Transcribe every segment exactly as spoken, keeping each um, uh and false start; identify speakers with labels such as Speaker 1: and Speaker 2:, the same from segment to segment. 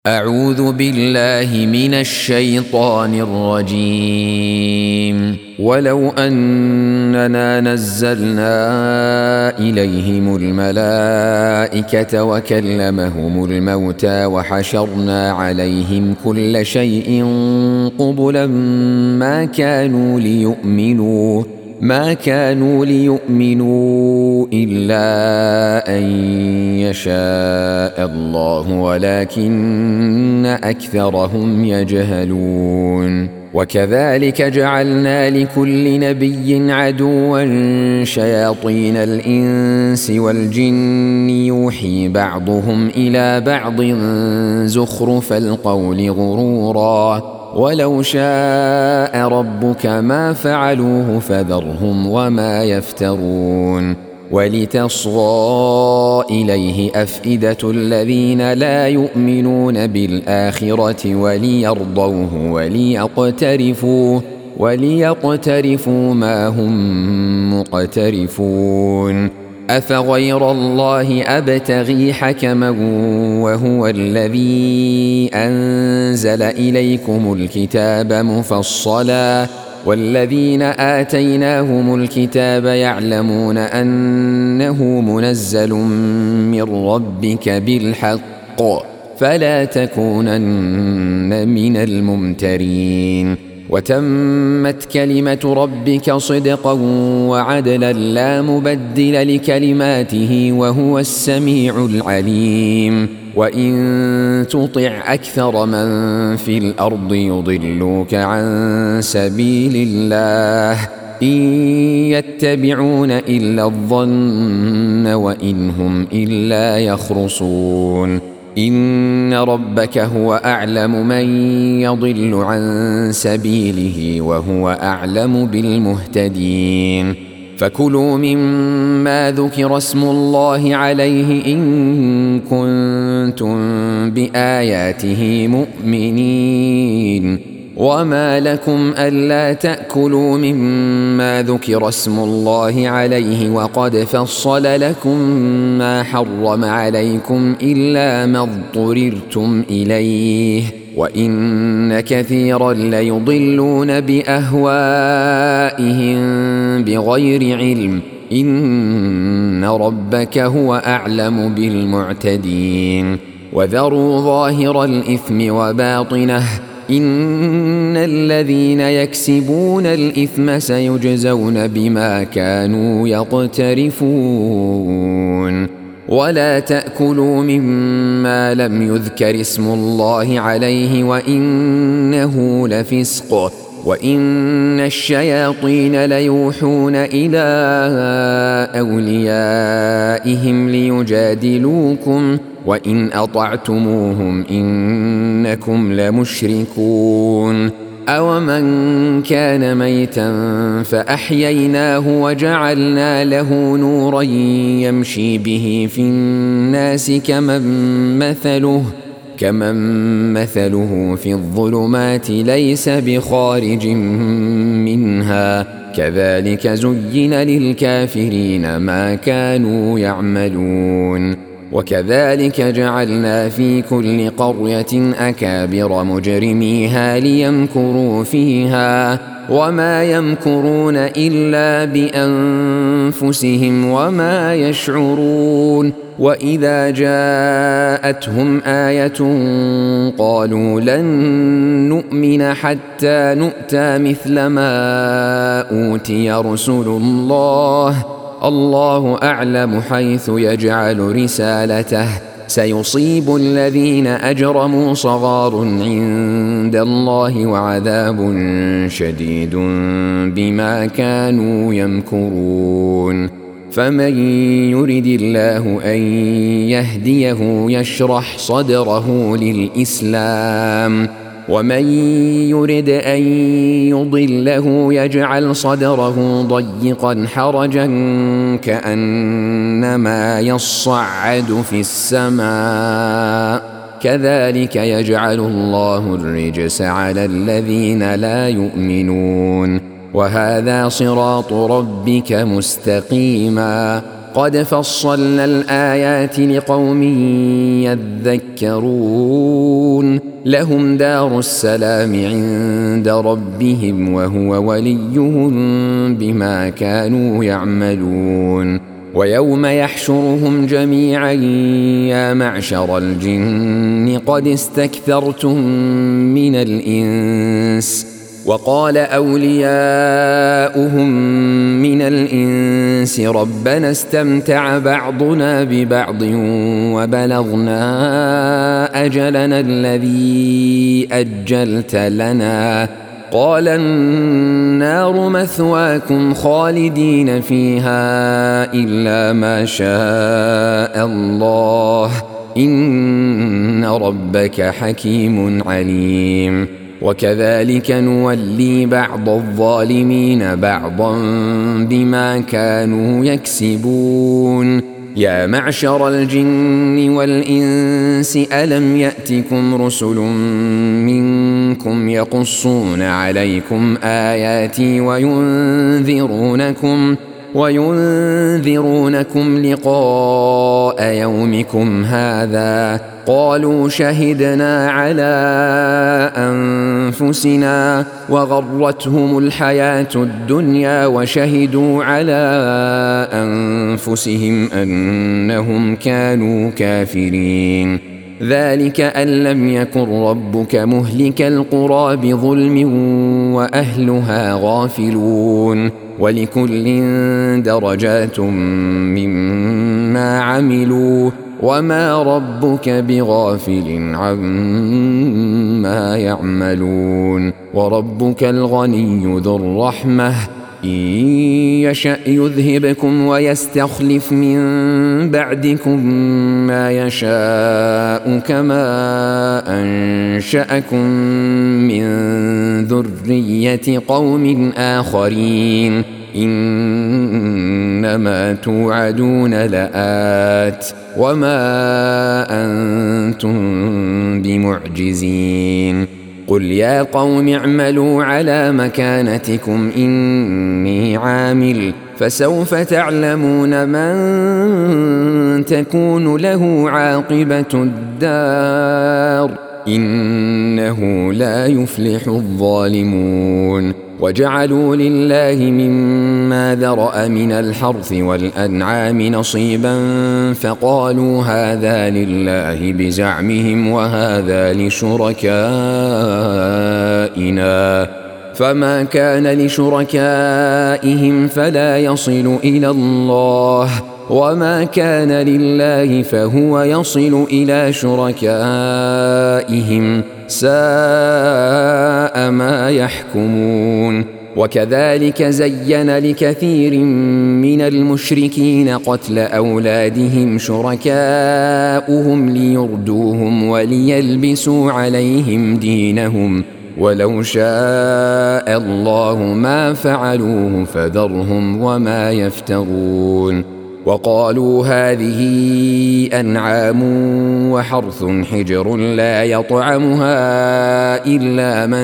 Speaker 1: أعوذ بالله من الشيطان الرجيم. ولو أننا نزلنا إليهم الملائكة وكلمهم الموتى وحشرنا عليهم كل شيء قبلا ما كانوا ليؤمنوا ما كانوا ليؤمنوا إلا أن يشاء الله ولكن أكثرهم يجهلون. وكذلك جعلنا لكل نبي عدوا شياطين الإنس والجن يوحي بعضهم إلى بعض زخرف القول غرورا ولو شاء ربك ما فعلوه فذرهم وما يفترون. ولتصغى إليه أفئدة الذين لا يؤمنون بالآخرة وليرضوه وليقترفوا وليقترفوا ما هم مقترفون. أفغير الله أبتغي حكما وهو الذي أنزل إليكم الكتاب مفصلا والذين آتيناهم الكتاب يعلمون أنه منزل من ربك بالحق فلا تكونن من الممترين. وتمت كلمة ربك صدقا وعدلا لا مبدل لكلماته وهو السميع العليم. وإن تطع أكثر من في الأرض يضلوك عن سبيل الله إن يتبعون إلا الظن وإن هم إلا يخرصون. إن ربك هو أعلم من يضل عن سبيله وهو أعلم بالمهتدين. فكلوا مما ذكر اسم الله عليه إن كنتم بآياته مؤمنين. وما لكم ألا تأكلوا مما ذكر اسم الله عليه وقد فصل لكم ما حرم عليكم إلا ما اضطررتم إليه وإن كثيرا ليضلون بأهوائهم بغير علم إن ربك هو أعلم بالمعتدين. وذروا ظاهر الإثم وباطنه إن الذين يكسبون الإثم سيجزون بما كانوا يقترفون. ولا تأكلوا مما لم يذكر اسم الله عليه وإنه لفسق وإن الشياطين ليوحون إلى أوليائهم ليجادلوكم وإن أطعتموهم إنكم لمشركون. أومن كان ميتا فأحييناه وجعلنا له نورا يمشي به في الناس كمن مثله كمن مثله في الظلمات ليس بخارج منها كذلك زين للكافرين ما كانوا يعملون. وكذلك جعلنا في كل قرية أكابر مجرميها ليمكروا فيها وما يمكرون إلا بأنفسهم وما يشعرون. وإذا جاءتهم آية قالوا لن نؤمن حتى نؤتى مثل ما أوتي رسل الله الله أعلم حيث يجعل رسالته سيصيب الذين أجرموا صغار عند الله وعذاب شديد بما كانوا يمكرون. فمن يرد الله أن يهديه يشرح صدره للإسلام ومن يرد أن يضله يجعل صدره ضيقا حرجا كأنما يصعد في السماء كذلك يجعل الله الرجس على الذين لا يؤمنون. وهذا صراط ربك مستقيما قد فصلنا الآيات لقوم يذكرون لهم دار السلام عند ربهم وهو وليهم بما كانوا يعملون ويوم يحشرهم جميعا يا معشر الجن قد استكثرتم من الإنس وقال أولياؤهم من الإنس ربنا استمتع بعضنا ببعض وبلغنا أجلنا الذي أجلت لنا قال النار مثواكم خالدين فيها إلا ما شاء الله إن ربك حكيم عليم وكذلك نولي بعض الظالمين بعضا بما كانوا يكسبون يا معشر الجن والإنس ألم يأتكم رسل منكم يقصون عليكم آياتي وينذرونكم وينذرونكم لقاء يومكم هذا قالوا شهدنا على أنفسنا وغرتهم الحياة الدنيا وشهدوا على أنفسهم أنهم كانوا كافرين ذلك أن لم يكن ربك مهلك القرى بظلم وأهلها غافلون ولكل درجات مما عملوا وما ربك بغافل عما يعملون وربك الغني ذو الرحمة إن يشأ يذهبكم ويستخلف من بعدكم ما يشاء كما أنشأكم من ذرية قوم آخرين إنما توعدون لآت وما أنتم بمعجزين قل يا قوم اعملوا على مكانتكم إني عامل فسوف تعلمون من تكون له عاقبة الدار إنه لا يفلح الظالمون وجعلوا لله مما ذرأ من الحرث والأنعام نصيبا فقالوا هذا لله بزعمهم وهذا لشركائنا فما كان لشركائهم فلا يصل إلى الله وما كان لله فهو يصل إلى شركائهم ساء ما يحكمون وكذلك زين لكثير من المشركين قتل أولادهم شركاؤهم ليردوهم وليلبسوا عليهم دينهم ولو شاء الله ما فعلوه فذرهم وما يفترون وقالوا هذه أنعام وحرث حجر لا يطعمها إلا من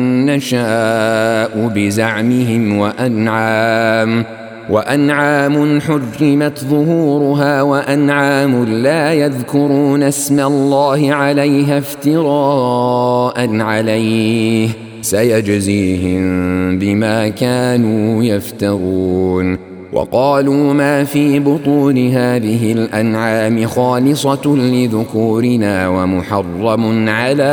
Speaker 1: نشاء بزعمهم وأنعام وأنعام حرمت ظهورها وأنعام لا يذكرون اسم الله عليها افتراء عليه سيجزيهم بما كانوا يفترون وقالوا ما في بطون هذه الأنعام خالصة لذكورنا ومحرم على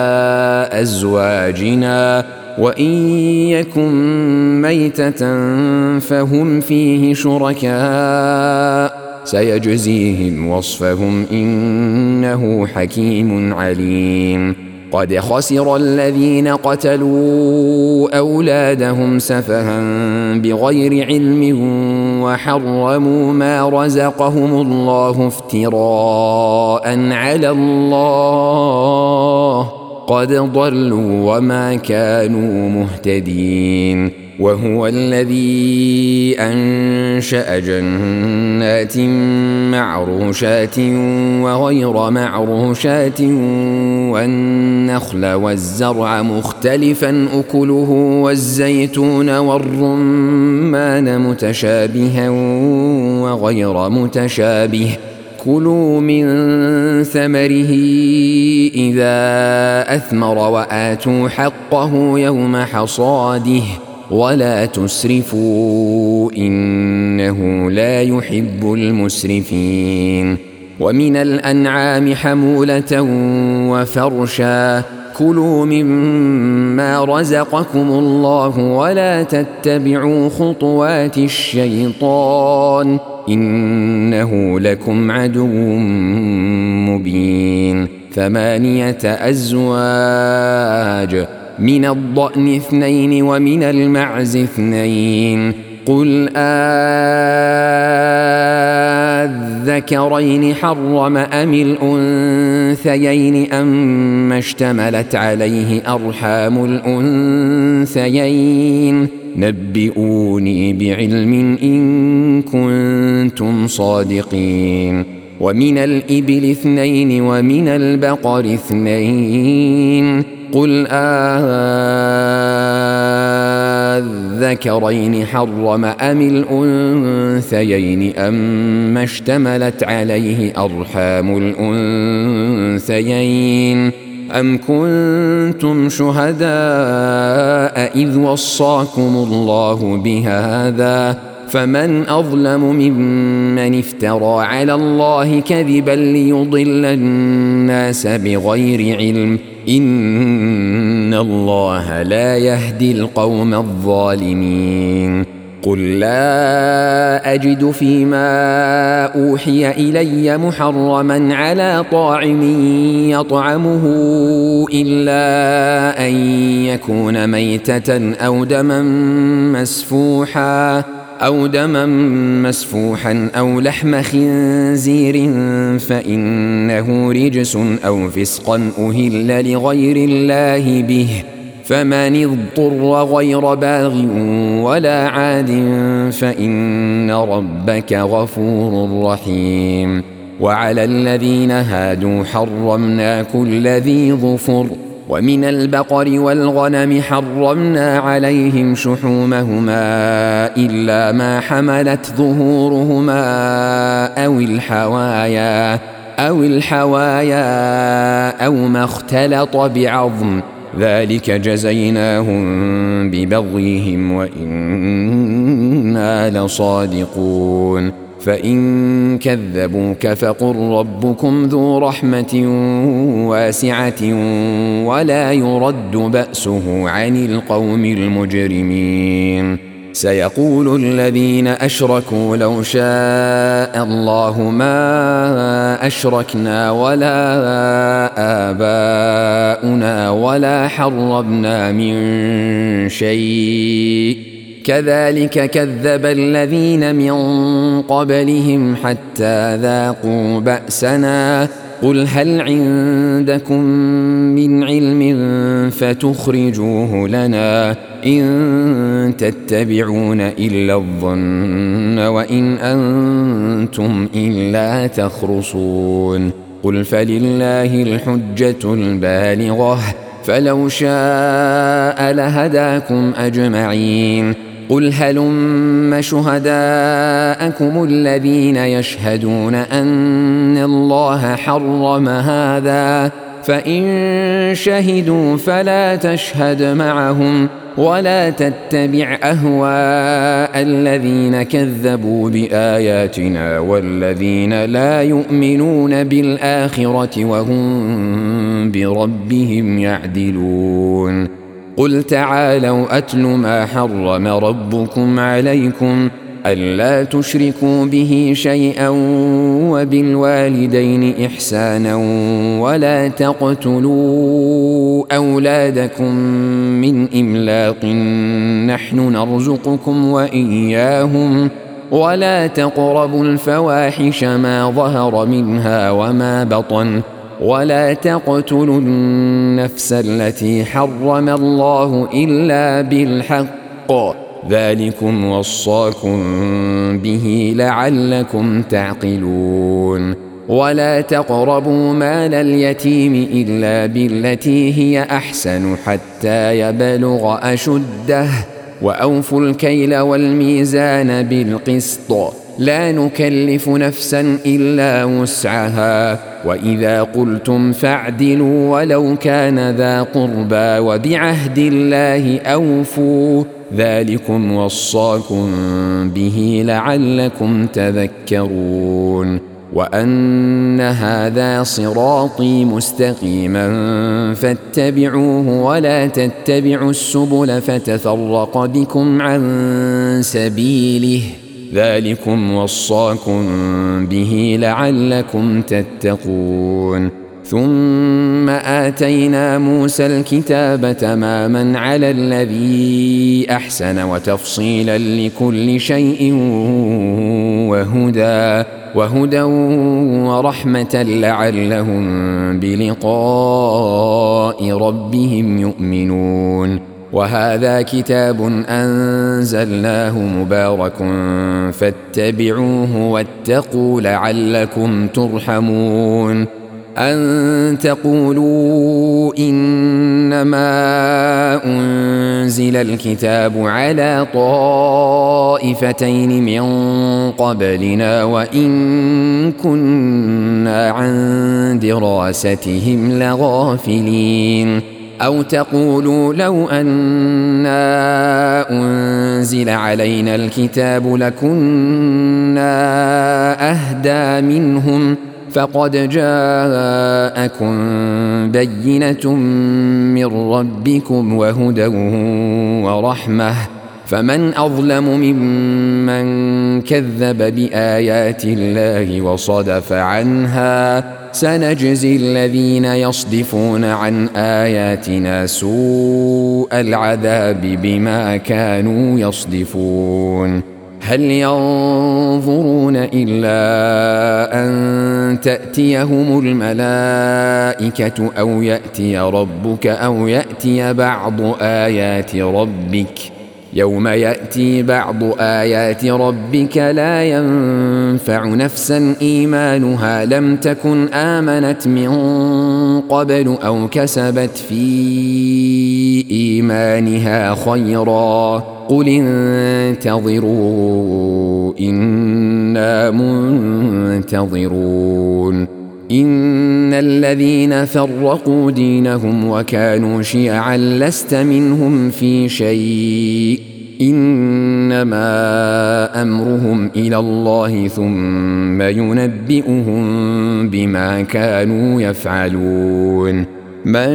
Speaker 1: أزواجنا وإن يكن ميتة فهم فيه شركاء سيجزيهم وصفهم إنه حكيم عليم قد خسر الذين قتلوا أولادهم سفها بغير علم وحرموا ما رزقهم الله افتراء على الله قد ضلوا وما كانوا مهتدين وهو الذي أنشأ جنات معروشات وغير معروشات والنخل والنخل والزرع مختلفا أكله والزيتون والرمان متشابها وغير متشابه كلوا من ثمره إذا أثمر وآتوا حقه يوم حصاده ولا تسرفوا إنه لا يحب المسرفين ومن الأنعام حمولة وفرشا كلوا مما رزقكم الله ولا تتبعوا خطوات الشيطان إنه لكم عدو مبين ثمانية أزواج من الضأن اثنين ومن المعز اثنين قل أذكرين حرم أم الأنثيين أم اشتملت عليه أرحام الأنثيين نبئوني بعلم إن كنتم صادقين ومن الإبل اثنين ومن البقر اثنين قل أذكرين حرم أم الأنثيين أم اشتملت عليه أرحام الأنثيين أم كنتم شهداء إذ وصاكم الله بهذا فمن أظلم ممن افترى على الله كذبا ليضل الناس بغير علم إن الله لا يهدي القوم الظالمين قل لا أجد فيما أوحي إلي محرما على طاعم يطعمه إلا أن يكون ميتة أو دما مسفوحا أو دما مسفوحا أو لحم خنزير فإنه رجس أو فسقا أهل لغير الله به فمن اضطر غير باغ ولا عاد فإن ربك غفور رحيم وعلى الذين هادوا حرمنا كل ذي ظفر ومن البقر والغنم حرمنا عليهم شحومهما إلا ما حملت ظهورهما أو الحوايا أو الحوايا أو ما اختلط بعظم ذلك جزيناهم ببغيهم وإنا لصادقون فإن كذبوك فقل ربكم ذو رحمة واسعة ولا يرد بأسه عن القوم المجرمين سيقول الذين أشركوا لو شاء الله ما أشركنا ولا آباؤنا ولا حرمنا من شيء كذلك كذب الذين من قبلهم حتى ذاقوا بأسنا قل هل عندكم من علم فتخرجوه لنا إن تتبعون إلا الظن وإن أنتم إلا تخرصون قل فلله الحجة البالغة فلو شاء لهداكم أجمعين قل هلم شهداءكم الذين يشهدون أن الله حرم هذا فإن شهدوا فلا تشهد معهم ولا تتبع أهواء الذين كذبوا بآياتنا والذين لا يؤمنون بالآخرة وهم بربهم يعدلون قل تعالوا أتل ما حرم ربكم عليكم ألا تشركوا به شيئا وبالوالدين إحسانا ولا تقتلوا أولادكم من إملاق نحن نرزقكم وإياهم ولا تقربوا الفواحش ما ظهر منها وما بطن ولا تقتلوا النفس التي حرم الله إلا بالحق ذلكم وصاكم به لعلكم تعقلون ولا تقربوا مال اليتيم إلا بالتي هي أحسن حتى يبلغ أشده وأوفوا الكيل والميزان بالقسط لا نكلف نفسا إلا وسعها وإذا قلتم فاعدلوا ولو كان ذا قربى وبعهد الله أوفوا ذلكم وصاكم به لعلكم تذكرون وأن هذا صراطي مستقيما فاتبعوه ولا تتبعوا السبل فتفرق بكم عن سبيله ذلكم وصاكم به لعلكم تتقون ثم آتينا موسى الكتاب تماما على الذي أحسن وتفصيلا لكل شيء وهدى وهدى ورحمة لعلهم بلقاء ربهم يؤمنون وهذا كتاب أنزلناه مبارك فاتبعوه واتقوا لعلكم ترحمون أن تقولوا إنما أنزل الكتاب على طائفتين من قبلنا وإن كنا عن دراستهم لغافلين أو تقولوا لو أنا أنزل علينا الكتاب لكنا أهدى منهم فقد جاءكم بينة من ربكم وهدى ورحمة فمن أظلم ممن كذب بآيات الله وصدف عنها سنجزي الذين يصدفون عن آياتنا سوء العذاب بما كانوا يصدفون هل ينظرون إلا أن تأتيهم الملائكة أو يأتي ربك أو يأتي بعض آيات ربك يوم يأتي بعض آيات ربك لا ينفع نفسا إيمانها لم تكن آمنت من قبل أو كسبت في إيمانها خيرا قل انتظروا إنا منتظرون إن الذين فرقوا دينهم وكانوا شيعا لست منهم في شيء إنما أمرهم إلى الله ثم ينبئهم بما كانوا يفعلون من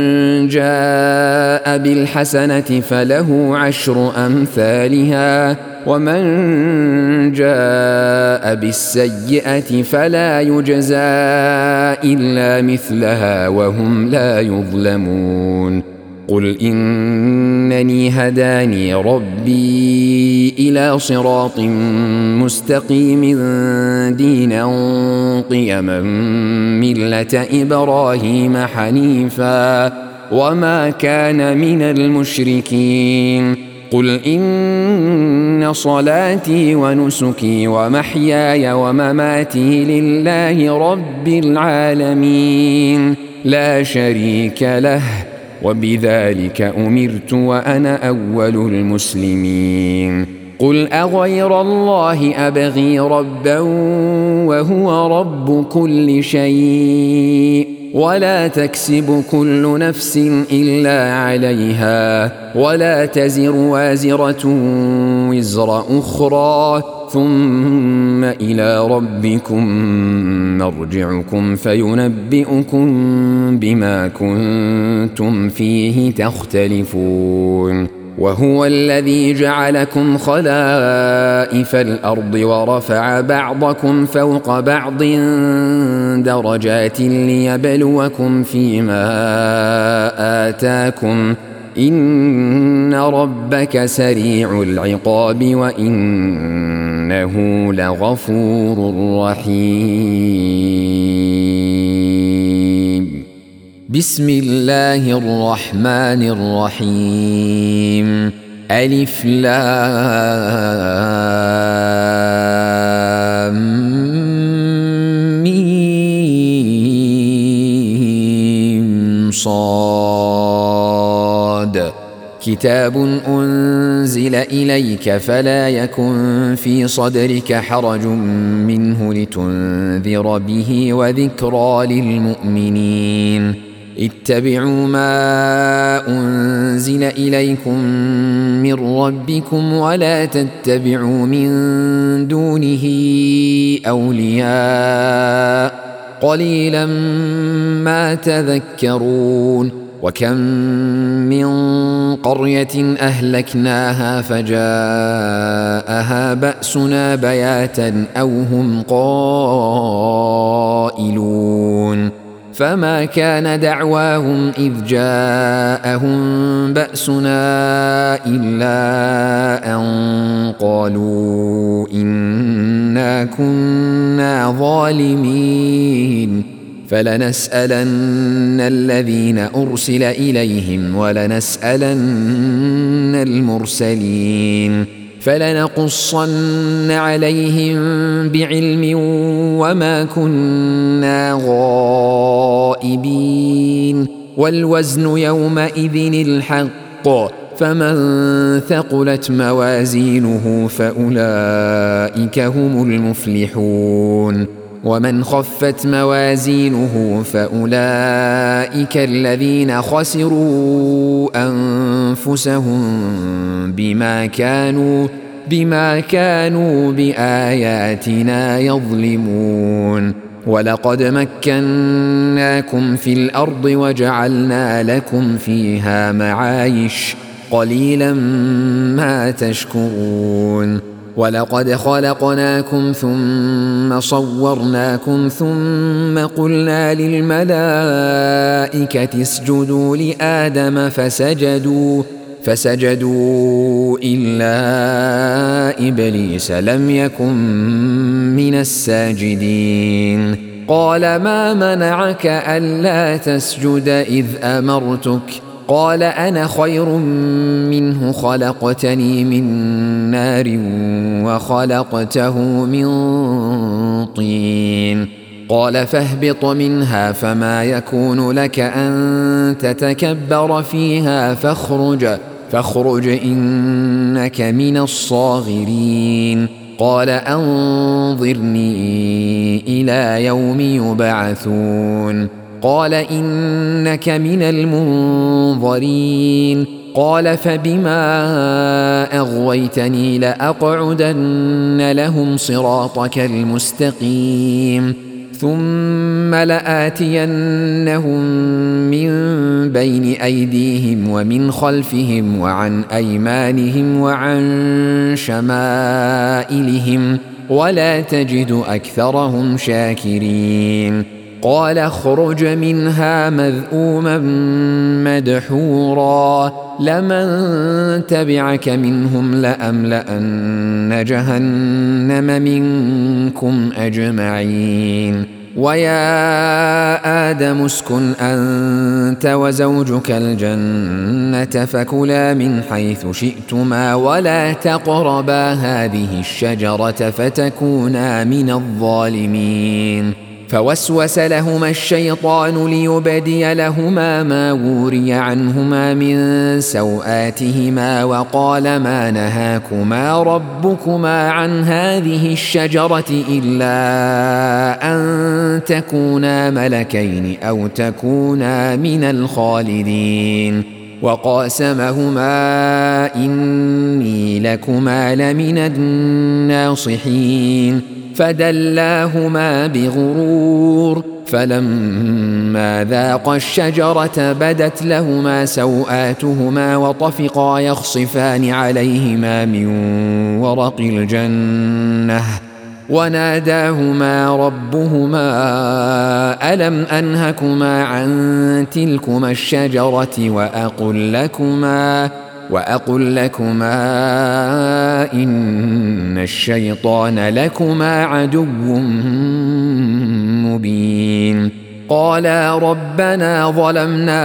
Speaker 1: جاء بالحسنة فله عشر أمثالها ومن جاء بالسيئة فلا يجزى إلا مثلها وهم لا يظلمون قل إنني هداني ربي إلى صراط مستقيم دينا قيما ملة إبراهيم حنيفا وما كان من المشركين قل إن صلاتي ونسكي ومحياي ومماتي لله رب العالمين لا شريك له وبذلك أمرت وأنا أول المسلمين قل أغير الله أبغي ربا وهو رب كل شيء ولا تكسب كل نفس إلا عليها ولا تزر وازرة وزر أخرى ثم إلى ربكم مرجعكم فينبئكم بما كنتم فيه تختلفون وهو الذي جعلكم خلائف الأرض ورفع بعضكم فوق بعض درجات ليبلوكم فيما آتاكم إن ربك سريع العقاب وإنه لغفور رحيم بسم الله الرحمن الرحيم ألف لام ميم صاد كتاب أنزل إليك فلا يكن في صدرك حرج منه لتنذر به وذكرى للمؤمنين اتبعوا ما أنزل إليكم من ربكم ولا تتبعوا من دونه أولياء قليلا ما تذكرون وكم من قرية أهلكناها فجاءها بأسنا بياتا أو هم قائلون فما كان دعواهم إذ جاءهم بأسنا إلا أن قالوا إنا كنا ظالمين فلنسألن الذين أرسل إليهم ولنسألن المرسلين فلنقصن عليهم بعلم وما كنا غائبين والوزن يومئذ الحق فمن ثقلت موازينه فأولئك هم المفلحون ومن خفت موازينه فأولئك الذين خسروا أنفسهم بما كانوا بما كانوا بآياتنا يظلمون ولقد مكناكم في الأرض وجعلنا لكم فيها معايش قليلا ما تشكرون ولقد خلقناكم ثم صورناكم ثم قلنا للملائكة اسجدوا لآدم فسجدوا فسجدوا إلا إبليس لم يكن من الساجدين قال ما منعك ألا تسجد إذ أمرتك قال أنا خير منه خلقتني من نار وخلقته من طين قال فاهبط منها فما يكون لك أن تتكبر فيها فاخرج فاخرج إنك من الصاغرين قال أنظرني إلى يوم يبعثون قال إنك من المنظرين قال فبما أغويتني لأقعدن لهم صراطك المستقيم ثم لآتينهم من بين أيديهم ومن خلفهم وعن أيمانهم وعن شمائلهم ولا تجد أكثرهم شاكرين قال اخرج منها مذءوما مدحورا لمن تبعك منهم لأملأن جهنم منكم أجمعين ويا آدم اسكن أنت وزوجك الجنة فكلا من حيث شئتما ولا تقربا هذه الشجرة فتكونا من الظالمين فوسوس لهما الشيطان ليبدي لهما ما وري عنهما من سوآتهما وقال ما نهاكما ربكما عن هذه الشجرة إلا أن تكونا ملكين أو تكونا من الخالدين وقاسمهما إني لكما لمن الناصحين فدلاهما بغرور فلما ذاقا الشجرة بدت لهما سوآتهما وطفقا يخصفان عليهما من ورق الجنة وناداهما ربهما ألم أنهكما عن تلكما الشجرة وأقل لكما وأقل لكما إن الشيطان لكما عدو مبين قالا ربنا ظلمنا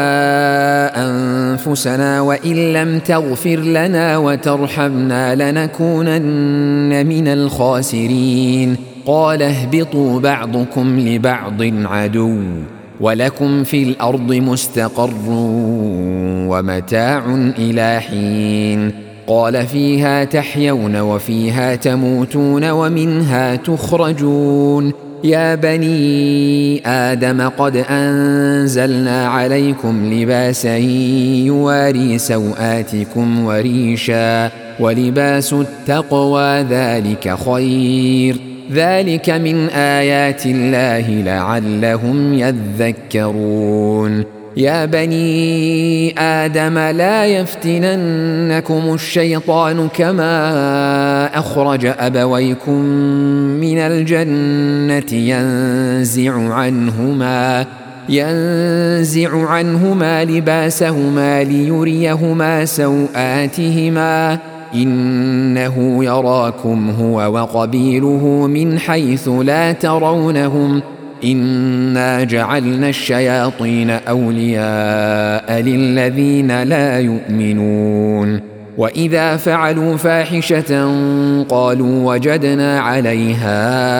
Speaker 1: أنفسنا وإن لم تغفر لنا وترحمنا لنكونن من الخاسرين قال اهبطوا بعضكم لبعض عدو ولكم في الأرض مستقر ومتاع إلى حين قال فيها تحيون وفيها تموتون ومنها تخرجون يا بني آدم قد أنزلنا عليكم لباسا يواري سوآتكم وريشا ولباس التقوى ذلك خير ذلك من آيات الله لعلهم يذكرون يا بني آدم لا يفتننكم الشيطان كما أخرج أبويكم من الجنة ينزع عنهما ينزع عنهما لباسهما ليريهما سوآتهما إنه يراكم هو وقبيله من حيث لا ترونهم إنا جعلنا الشياطين أولياء للذين لا يؤمنون وإذا فعلوا فاحشة قالوا وجدنا عليها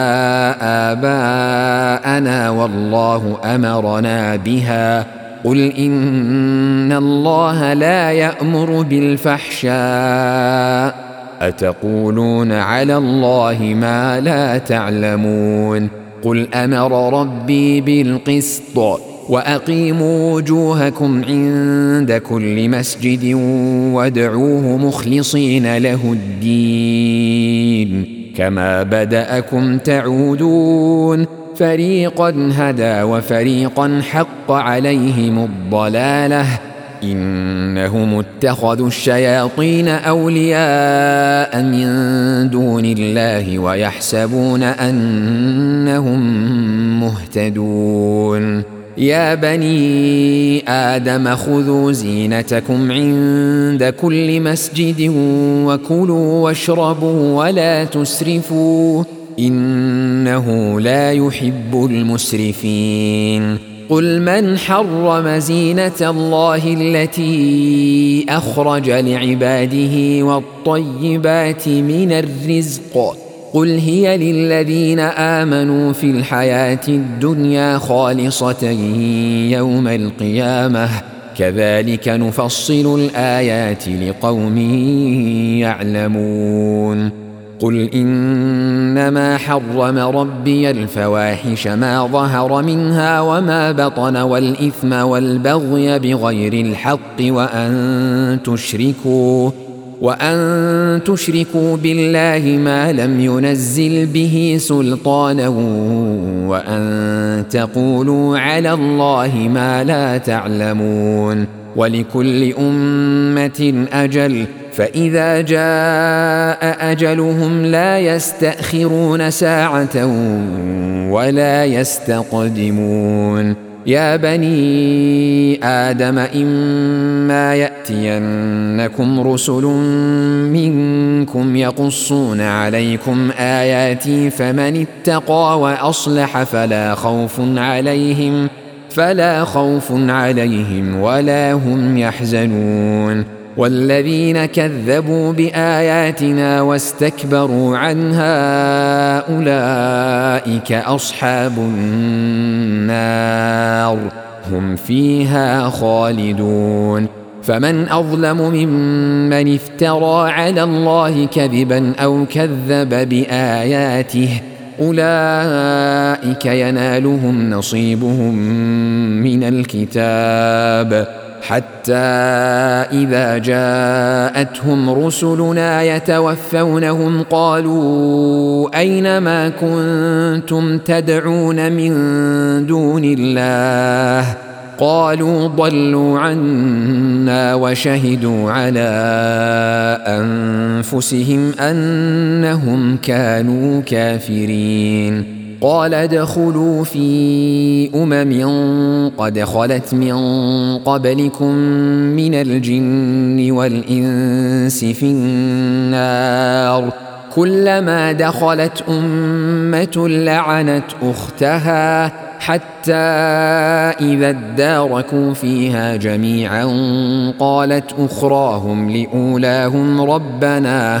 Speaker 1: آباءنا والله أمرنا بها قل إن الله لا يأمر بالفحشاء أتقولون على الله ما لا تعلمون قل أمر ربي بالقسط وأقيموا وجوهكم عند كل مسجد وادعوه مخلصين له الدين كما بدأكم تعودون فريقا هدى وفريقا حق عليهم الضلالة إنهم اتخذوا الشياطين أولياء من دون الله ويحسبون أنهم مهتدون يا بني آدم خذوا زينتكم عند كل مسجد وكلوا واشربوا ولا تسرفوا إنه لا يحب المسرفين قل من حرم زينة الله التي أخرج لعباده والطيبات من الرزق قل هي للذين آمنوا في الحياة الدنيا خالصة يوم القيامة كذلك نفصل الآيات لقوم يعلمون قل إنما حرم ربي الفواحش ما ظهر منها وما بطن والإثم والبغي بغير الحق وأن تشركوا وأن تشركوا بالله ما لم ينزل به سلطانا وأن تقولوا على الله ما لا تعلمون ولكل أمة أجل فإذا جاء أجلهم لا يستأخرون ساعة ولا يستقدمون يا بني آدم إما يأتينكم رسل منكم يقصون عليكم آياتي فمن اتقى وأصلح فلا خوف عليهم فلا خوف عليهم ولا هم يحزنون والذين كذبوا بآياتنا واستكبروا عنها أولئك أصحاب النار هم فيها خالدون فمن أظلم ممن افترى على الله كذبا أو كذب بآياته أولئك ينالهم نصيبهم من الكتاب حتى إذا جاءتهم رسلنا يتوفونهم قالوا أين ما كنتم تدعون من دون الله قالوا ضلوا عنا وشهدوا على أنفسهم أنهم كانوا كافرين قال ادخلوا في أمم قد خلت من قبلكم من الجن والإنس في النار كلما دخلت أمة لعنت أختها حتى إذا اداركوا فيها جميعا قالت أخراهم لأولاهم ربنا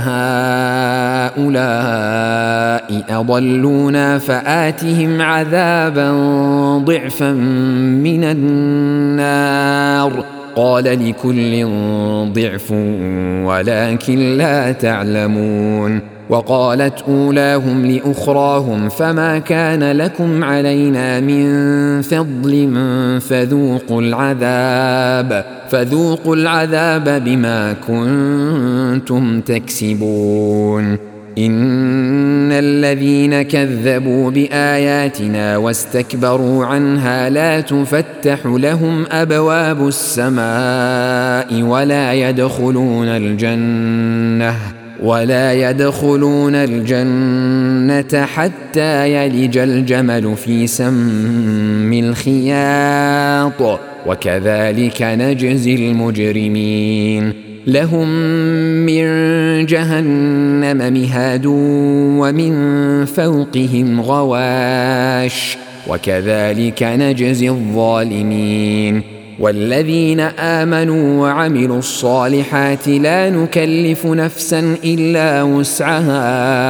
Speaker 1: هؤلاء أضلونا فآتهم عذابا ضعفا من النار قال لكل ضعف ولكن لا تعلمون. وقالت أولاهم لأخراهم فما كان لكم علينا من فضل فذوقوا العذاب فذوقوا العذاب بما كنتم تكسبون. إن الذين كذبوا بآياتنا واستكبروا عنها لا تفتح لهم أبواب السماء ولا يدخلون الجنة ولا يدخلون الجنة حتى يلج الجمل في سم الخياط وكذلك نجزي المجرمين. لهم من جهنم مهاد ومن فوقهم غواش وكذلك نجزي الظالمين. والذين آمنوا وعملوا الصالحات لا نكلف نفسا إلا وسعها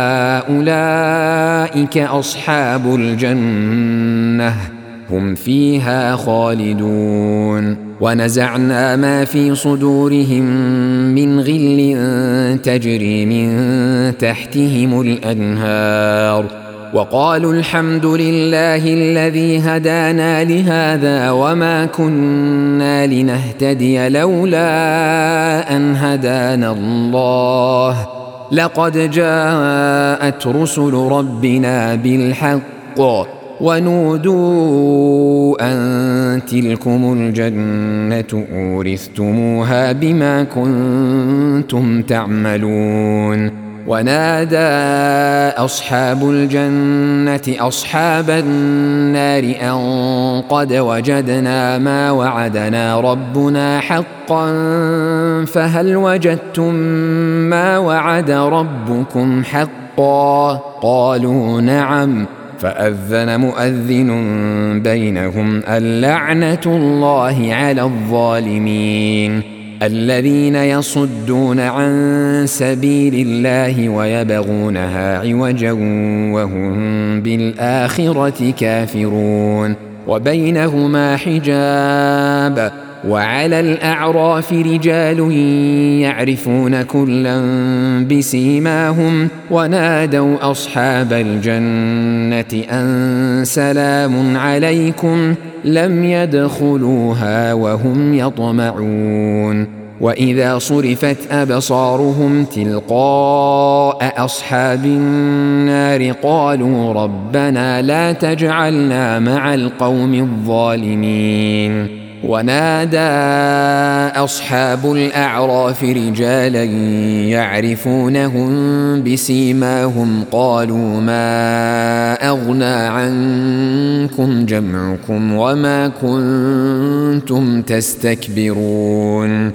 Speaker 1: أولئك أصحاب الجنة هم فيها خالدون. ونزعنا ما في صدورهم من غل تجري من تحتهم الأنهار وقالوا الحمد لله الذي هدانا لهذا وما كنا لنهتدي لولا أن هدانا الله لقد جاءت رسل ربنا بالحق ونودوا أن تلكم الجنة أورثتموها بما كنتم تعملون. ونادى أصحاب الجنة أصحاب النار أن قد وجدنا ما وعدنا ربنا حقا فهل وجدتم ما وعد ربكم حقا قالوا نعم فأذن مؤذن بينهم اللعنة الله على الظالمين الذين يصدون عن سبيل الله ويبغونها عوجا وهم بالآخرة كافرون. وبينهما حجاب وعلى الأعراف رجال يعرفون كلا بسيماهم ونادوا أصحاب الجنة أن سلام عليكم لم يدخلوها وهم يطمعون. وإذا صرفت أبصارهم تلقاء أصحاب النار قالوا ربنا لا تجعلنا مع القوم الظالمين. ونادى أصحاب الأعراف رجالا يعرفونهم بسيماهم قالوا ما أغنى عنكم جمعكم وما كنتم تستكبرون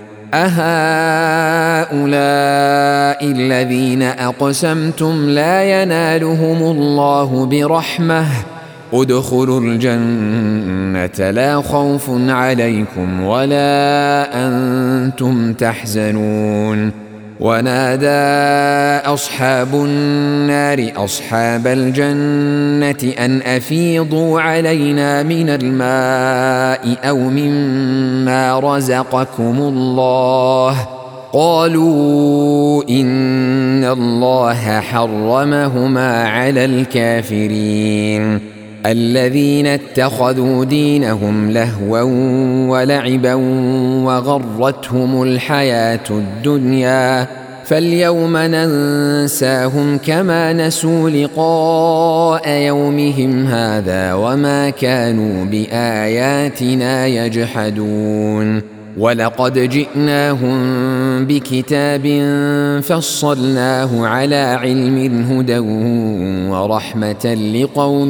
Speaker 1: أهؤلاء الذين أقسمتم لا ينالهم الله برحمة ادخلوا الجنة لا خوف عليكم ولا أنتم تحزنون. ونادى أصحاب النار أصحاب الجنة أن أفيضوا علينا من الماء أو مما رزقكم الله قالوا إن الله حرمهما على الكافرين الذين اتخذوا دينهم لهوا ولعبا وغرتهم الحياة الدنيا فاليوم ننساهم كما نسوا لقاء يومهم هذا وما كانوا بآياتنا يجحدون. ولقد جئناهم بكتاب فصلناه على علم هدى ورحمة لقوم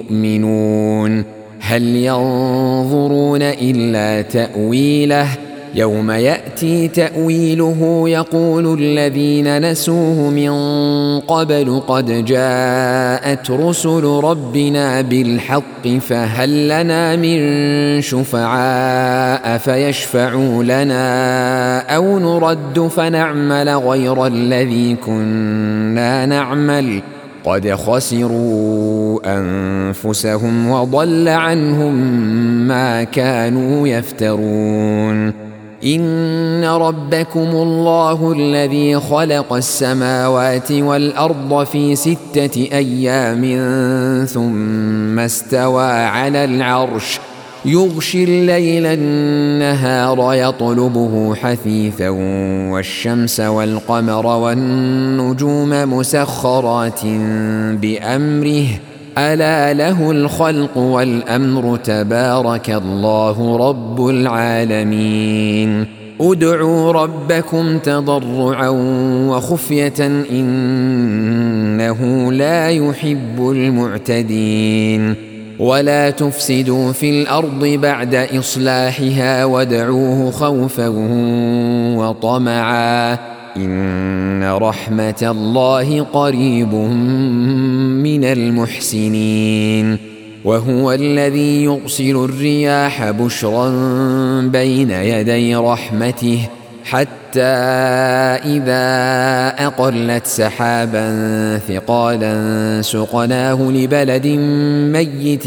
Speaker 1: يؤمنون هل ينظرون إلا تأويله يوم يأتي تأويله يقول الذين نسوه من قبل قد جاءت رسل ربنا بالحق فهل لنا من شفعاء فيشفعوا لنا أو نرد فنعمل غير الذي كنا نعمل قد خسروا أنفسهم وضل عنهم ما كانوا يفترون. إن ربكم الله الذي خلق السماوات والأرض في ستة أيام ثم استوى على العرش يغشي الليل النهار يطلبه حثيثا والشمس والقمر والنجوم مسخرات بأمره ألا له الخلق والأمر تبارك الله رب العالمين. ادعوا ربكم تضرعا وخفية إنه لا يحب المعتدين. ولا تفسدوا في الأرض بعد إصلاحها وادعوه خوفا وطمعا إن رحمة الله قريب من المحسنين. وهو الذي يرسل الرياح بشرا بين يدي رحمته حتى إذا أقلت سحابا ثقالا سقناه لبلد ميت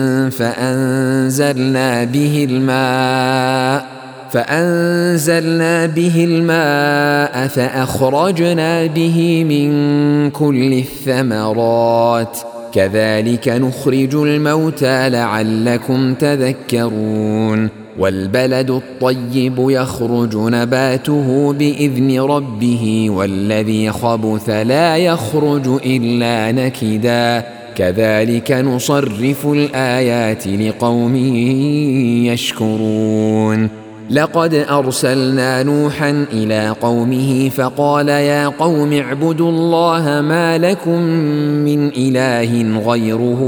Speaker 1: فأنزلنا به الماء فأنزلنا به الماء فأخرجنا به من كل الثمرات كذلك نخرج الموتى لعلكم تذكرون. والبلد الطيب يخرج نباته بإذن ربه والذي خبث لا يخرج إلا نكدا كذلك نصرف الآيات لقوم يشكرون. لقد أرسلنا نوحا إلى قومه فقال يا قوم اعبدوا الله ما لكم من إله غيره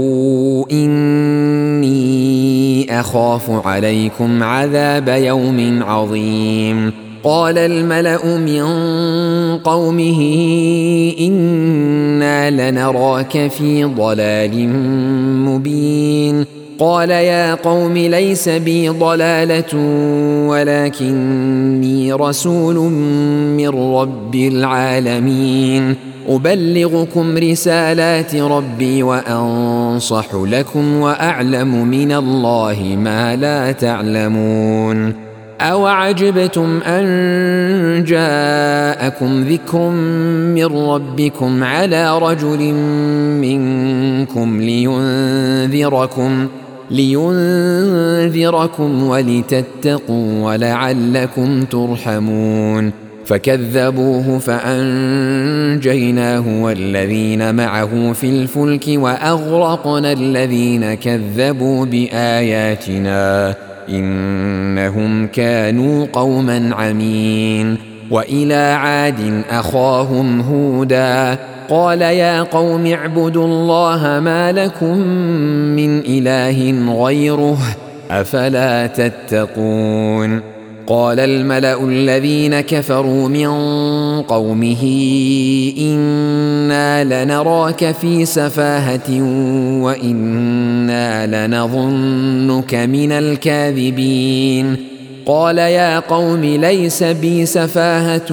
Speaker 1: إني أخاف عليكم عذاب يوم عظيم. قال الملأ من قومه إنا لنراك في ضلال مبين. قال يا قوم ليس بي ضلالة ولكني رسول من رب العالمين أبلغكم رسالات ربي وأنصح لكم وأعلم من الله ما لا تعلمون. أوعجبتم أن جاءكم ذكر من ربكم على رجل منكم لينذركم لينذركم ولتتقوا ولعلكم ترحمون. فكذبوه فأنجيناه والذين معه في الفلك وأغرقنا الذين كذبوا بآياتنا إنهم كانوا قوما عمين. وإلى عاد أخاهم هودا قال يا قوم اعبدوا الله ما لكم من إله غيره أفلا تتقون. قال الملأ الذين كفروا من قومه إنا لنراك في سفاهة وإنا لنظنك من الكاذبين. قال يا قوم ليس بي سفاهة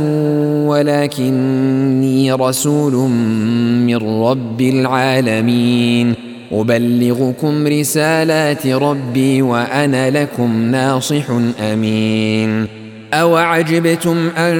Speaker 1: ولكني رسول من رب العالمين أبلغكم رسالات ربي وأنا لكم ناصح أمين. أوعجبتم أن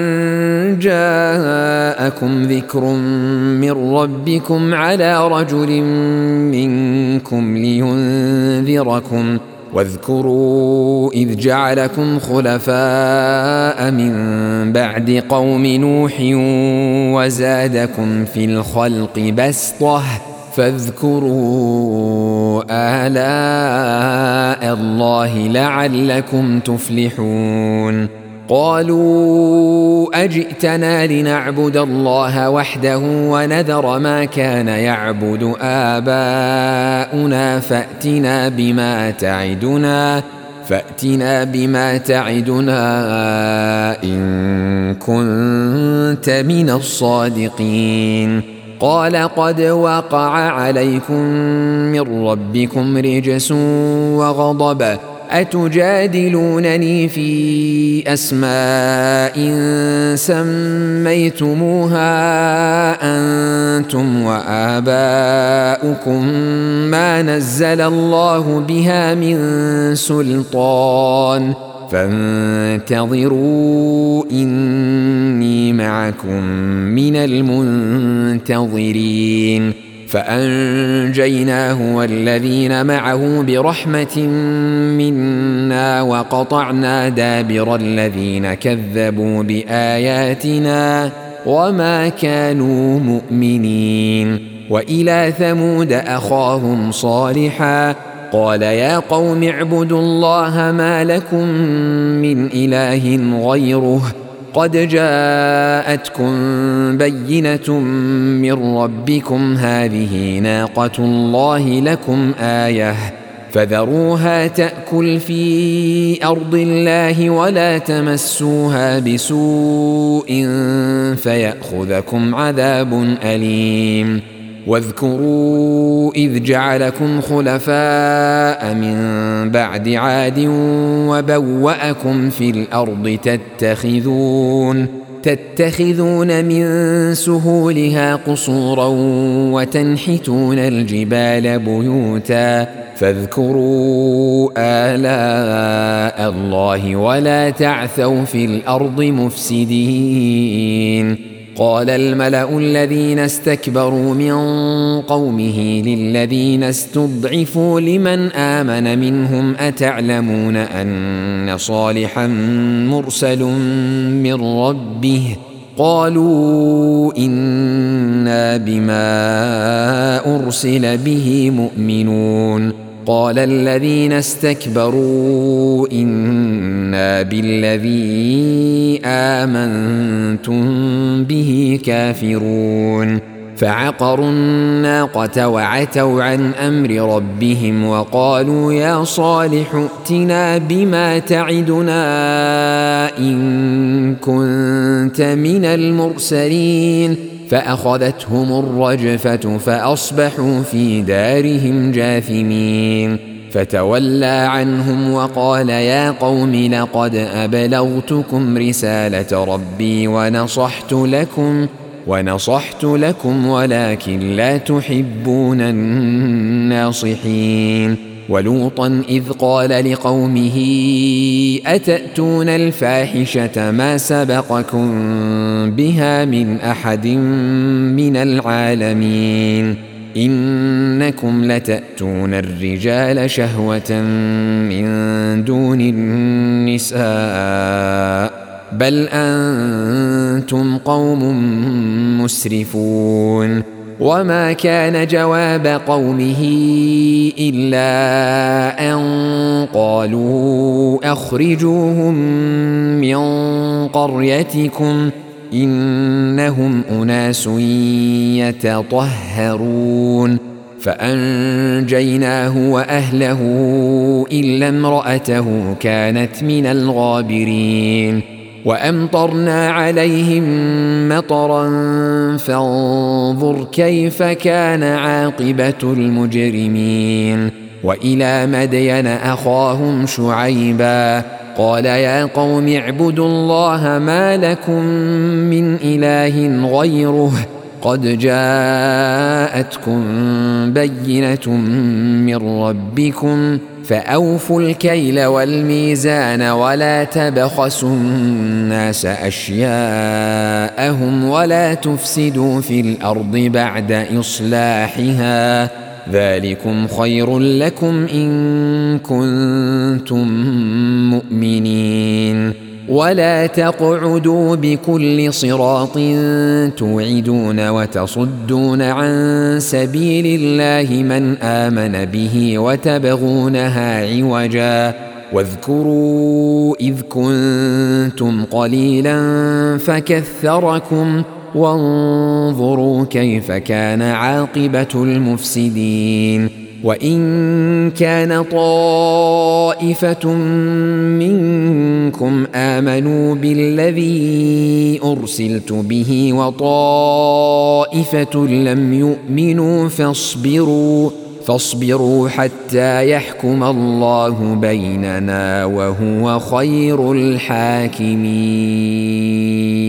Speaker 1: جاءكم ذكر من ربكم على رجل منكم لينذركم واذكروا إذ جعلكم خلفاء من بعد قوم نوح وزادكم في الخلق بسطة فاذكروا آلاء الله لعلكم تفلحون. قالوا أجئتنا لنعبد الله وحده ونذر ما كان يعبد آباؤنا فأتنا بما تعدنا فأتنا بما تعدنا إن كنت من الصادقين. قال قد وقع عليكم من ربكم رجس وغضب أتجادلونني في أسماء سميتموها أنتم وآباؤكم ما نزل الله بها من سلطان فانتظروا إني معكم من المنتظرين. فأنجيناه والذين معه برحمة منا وقطعنا دابر الذين كذبوا بآياتنا وما كانوا مؤمنين. وإلى ثمود أخاهم صالحا قال يا قوم اعبدوا الله ما لكم من إله غيره قد جاءتكم بينة من ربكم هذه ناقة الله لكم آية فذروها تأكل في أرض الله ولا تمسوها بسوء فيأخذكم عذاب أليم. واذكروا إذ جعلكم خلفاء من بعد عاد وبوأكم في الأرض تتخذون تتخذون من سهولها قصورا وتنحتون الجبال بيوتا فاذكروا آلاء الله ولا تعثوا في الأرض مفسدين. قال الملأ الذين استكبروا من قومه للذين استضعفوا لمن آمن منهم أتعلمون أن صالحا مرسل من ربه قالوا إنا بما أرسل به مؤمنون. قال الذين استكبروا إنا بالذي آمنتم به كافرون. فعقروا الناقة وعتوا عن أمر ربهم وقالوا يا صالح ائتنا بما تعدنا إن كنت من المرسلين. فأخذتهم الرجفة فأصبحوا في دارهم جاثمين. فتولى عنهم وقال يا قوم لقد أبلغتكم رسالة ربي ونصحت لكم ونصحت لكم ولكن لا تحبون الناصحين. ولوطا إذ قال لقومه أتأتون الفاحشة ما سبقكم بها من أحد من العالمين إنكم لتأتون الرجال شهوة من دون النساء بل أنتم قوم مسرفون. وما كان جواب قومه إلا أن قالوا أخرجوهم من قريتكم إنهم أناس يتطهرون. فأنجيناه وأهله إلا امرأته كانت من الغابرين. وأمطرنا عليهم مطرا فانظر كيف كان عاقبة المجرمين. وإلى مدين أخاهم شعيبا قال يا قوم اعبدوا الله ما لكم من إله غيره قد جاءتكم بينة من ربكم فأوفوا الكيل والميزان ولا تبخسوا الناس أشياءهم ولا تفسدوا في الأرض بعد إصلاحها ذلكم خير لكم إن كنتم مؤمنين. ولا تقعدوا بكل صراط توعدون وتصدون عن سبيل الله من آمن به وتبغونها عوجا واذكروا إذ كنتم قليلا فكثركم وانظروا كيف كان عاقبة المفسدين. وإن كان طائفة منكم آمنوا بالذي أرسلت به وطائفة لم يؤمنوا فاصبروا فاصبروا حتى يحكم الله بيننا وهو خير الحاكمين.